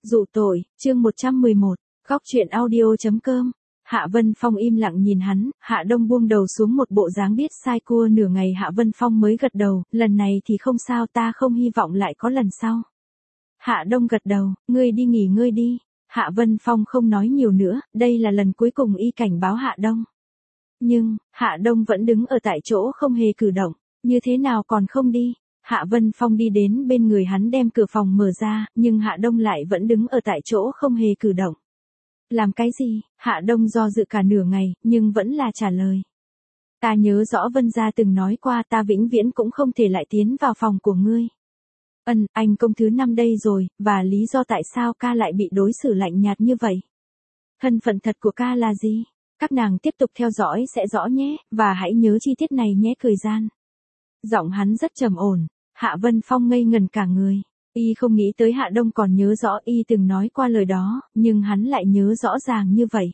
Dụ tội, chương 111, góc truyện audio.com. Hạ Vân Phong im lặng nhìn hắn, Hạ Đông buông đầu xuống một bộ dáng biết sai cua nửa ngày. Hạ Vân Phong mới gật đầu, lần này thì không sao, ta không hy vọng lại có lần sau. Hạ Đông gật đầu, ngươi đi nghỉ ngơi đi. Hạ Vân Phong không nói nhiều nữa, đây là lần cuối cùng y cảnh báo Hạ Đông. Nhưng, Hạ Đông vẫn đứng ở tại chỗ không hề cử động, như thế nào còn không đi. Hạ Vân Phong đi đến bên người hắn đem cửa phòng mở ra, nhưng Hạ Đông lại vẫn đứng ở tại chỗ không hề cử động. Làm cái gì? Hạ Đông do dự cả nửa ngày, nhưng vẫn là trả lời. Ta nhớ rõ Vân gia từng nói qua ta vĩnh viễn cũng không thể lại tiến vào phòng của ngươi. Anh công thứ 5 đây rồi, và lý do tại sao ca lại bị đối xử lạnh nhạt như vậy? Thân phận thật của ca là gì? Các nàng tiếp tục theo dõi sẽ rõ nhé, và hãy nhớ chi tiết này nhé. Cười gian. Giọng hắn rất trầm ổn. Hạ Vân Phong ngây ngần cả người. Y không nghĩ tới Hạ Đông còn nhớ rõ y từng nói qua lời đó, nhưng hắn lại nhớ rõ ràng như vậy.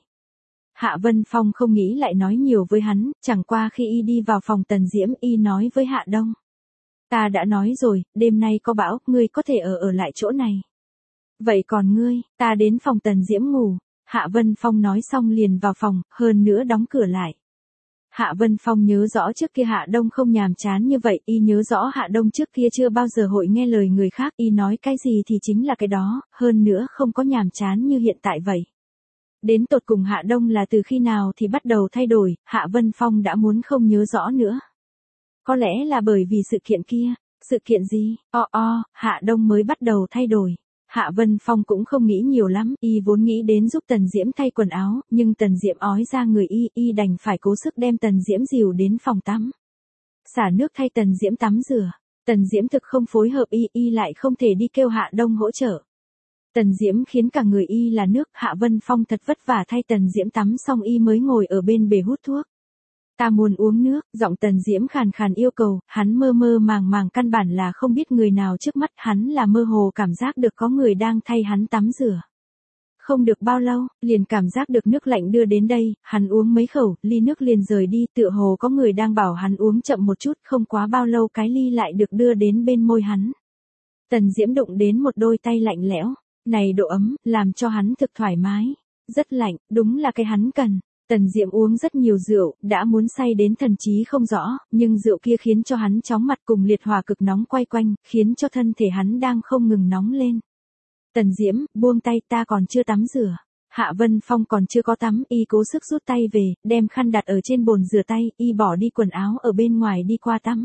Hạ Vân Phong không nghĩ lại nói nhiều với hắn, chẳng qua khi y đi vào phòng Tần Diễm y nói với Hạ Đông. Ta đã nói rồi, đêm nay có bão, ngươi có thể ở lại chỗ này. Vậy còn ngươi, ta đến phòng Tần Diễm ngủ. Hạ Vân Phong nói xong liền vào phòng, hơn nữa đóng cửa lại. Hạ Vân Phong nhớ rõ trước kia Hạ Đông không nhàm chán như vậy, y nhớ rõ Hạ Đông trước kia chưa bao giờ hội nghe lời người khác, y nói cái gì thì chính là cái đó, hơn nữa không có nhàm chán như hiện tại vậy. Đến tột cùng Hạ Đông là từ khi nào thì bắt đầu thay đổi, Hạ Vân Phong đã muốn không nhớ rõ nữa. Có lẽ là bởi vì sự kiện kia. Sự kiện gì? Hạ Đông mới bắt đầu thay đổi. Hạ Vân Phong cũng không nghĩ nhiều lắm, y vốn nghĩ đến giúp Tần Diễm thay quần áo, nhưng Tần Diễm ói ra người y đành phải cố sức đem Tần Diễm dìu đến phòng tắm. Xả nước thay Tần Diễm tắm rửa. Tần Diễm thực không phối hợp y lại không thể đi kêu Hạ Đông hỗ trợ. Tần Diễm khiến cả người y là nước, Hạ Vân Phong thật vất vả thay Tần Diễm tắm xong y mới ngồi ở bên bể hút thuốc. Ta muốn uống nước, giọng Tần Diễm khàn khàn yêu cầu, hắn mơ mơ màng màng căn bản là không biết người nào trước mắt, hắn là mơ hồ cảm giác được có người đang thay hắn tắm rửa. Không được bao lâu, liền cảm giác được nước lạnh đưa đến đây, hắn uống mấy khẩu, ly nước liền rời đi, tựa hồ có người đang bảo hắn uống chậm một chút, không quá bao lâu cái ly lại được đưa đến bên môi hắn. Tần Diễm đụng đến một đôi tay lạnh lẽo, này độ ấm, làm cho hắn thực thoải mái. Rất lạnh, đúng là cái hắn cần. Tần Diễm uống rất nhiều rượu, đã muốn say đến thần trí không rõ, nhưng rượu kia khiến cho hắn chóng mặt cùng liệt hỏa cực nóng quay quanh, khiến cho thân thể hắn đang không ngừng nóng lên. Tần Diễm, buông tay, ta còn chưa tắm rửa. Hạ Vân Phong còn chưa có tắm, y cố sức rút tay về, đem khăn đặt ở trên bồn rửa tay, y bỏ đi quần áo ở bên ngoài đi qua tắm.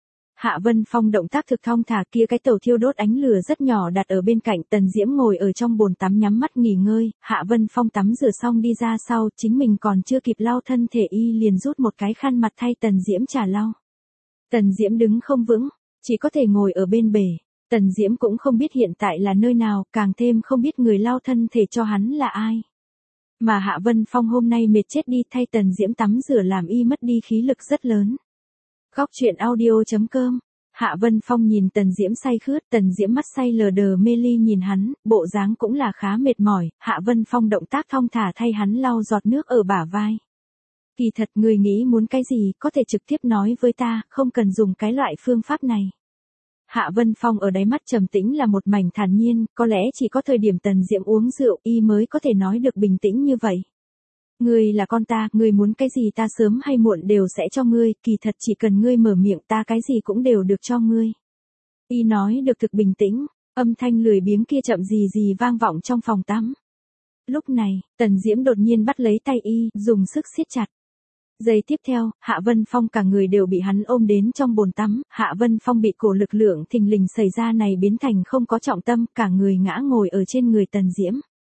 Hạ Vân Phong động tác thực thong thả, kia cái tàu thiêu đốt ánh lửa rất nhỏ đặt ở bên cạnh, Tần Diễm ngồi ở trong bồn tắm nhắm mắt nghỉ ngơi, Hạ Vân Phong tắm rửa xong đi ra sau, chính mình còn chưa kịp lau thân thể y liền rút một cái khăn mặt thay Tần Diễm trả lau. Tần Diễm đứng không vững, chỉ có thể ngồi ở bên bể. Tần Diễm cũng không biết hiện tại là nơi nào, càng thêm không biết người lau thân thể cho hắn là ai. Mà Hạ Vân Phong hôm nay mệt chết đi, thay Tần Diễm tắm rửa làm y mất đi khí lực rất lớn. Góc truyện audio.com. Hạ Vân Phong nhìn Tần Diễm say khướt, Tần Diễm mắt say lờ đờ mê ly nhìn hắn, bộ dáng cũng là khá mệt mỏi, Hạ Vân Phong động tác thong thả thay hắn lau giọt nước ở bả vai. Kỳ thật người nghĩ muốn cái gì, có thể trực tiếp nói với ta, không cần dùng cái loại phương pháp này. Hạ Vân Phong ở đáy mắt trầm tĩnh là một mảnh thản nhiên, có lẽ chỉ có thời điểm Tần Diễm uống rượu y mới có thể nói được bình tĩnh như vậy. Ngươi là con ta, ngươi muốn cái gì ta sớm hay muộn đều sẽ cho ngươi, kỳ thật chỉ cần ngươi mở miệng ta cái gì cũng đều được cho ngươi. Y nói được thực bình tĩnh, âm thanh lười biếng kia chậm gì gì vang vọng trong phòng tắm. Lúc này, Tần Diễm đột nhiên bắt lấy tay y, dùng sức siết chặt. Giây tiếp theo, Hạ Vân Phong cả người đều bị hắn ôm đến trong bồn tắm, Hạ Vân Phong bị cổ lực lượng thình lình xảy ra này biến thành không có trọng tâm, cả người ngã ngồi ở trên người Tần Diễm.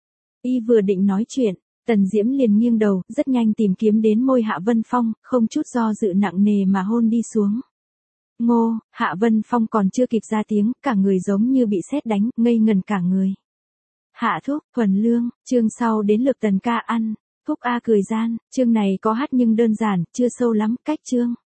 Y vừa định nói chuyện, Tần Diễm liền nghiêng đầu, rất nhanh tìm kiếm đến môi Hạ Vân Phong, không chút do dự nặng nề mà hôn đi xuống. Ngô, Hạ Vân Phong còn chưa kịp ra tiếng, cả người giống như bị sét đánh, ngây ngần cả người. Hạ thúc, Thuần Lương, chương sau đến lượt Tần ca ăn. Phúc A cười gian, chương này có hát nhưng đơn giản, chưa sâu lắm, cách chương.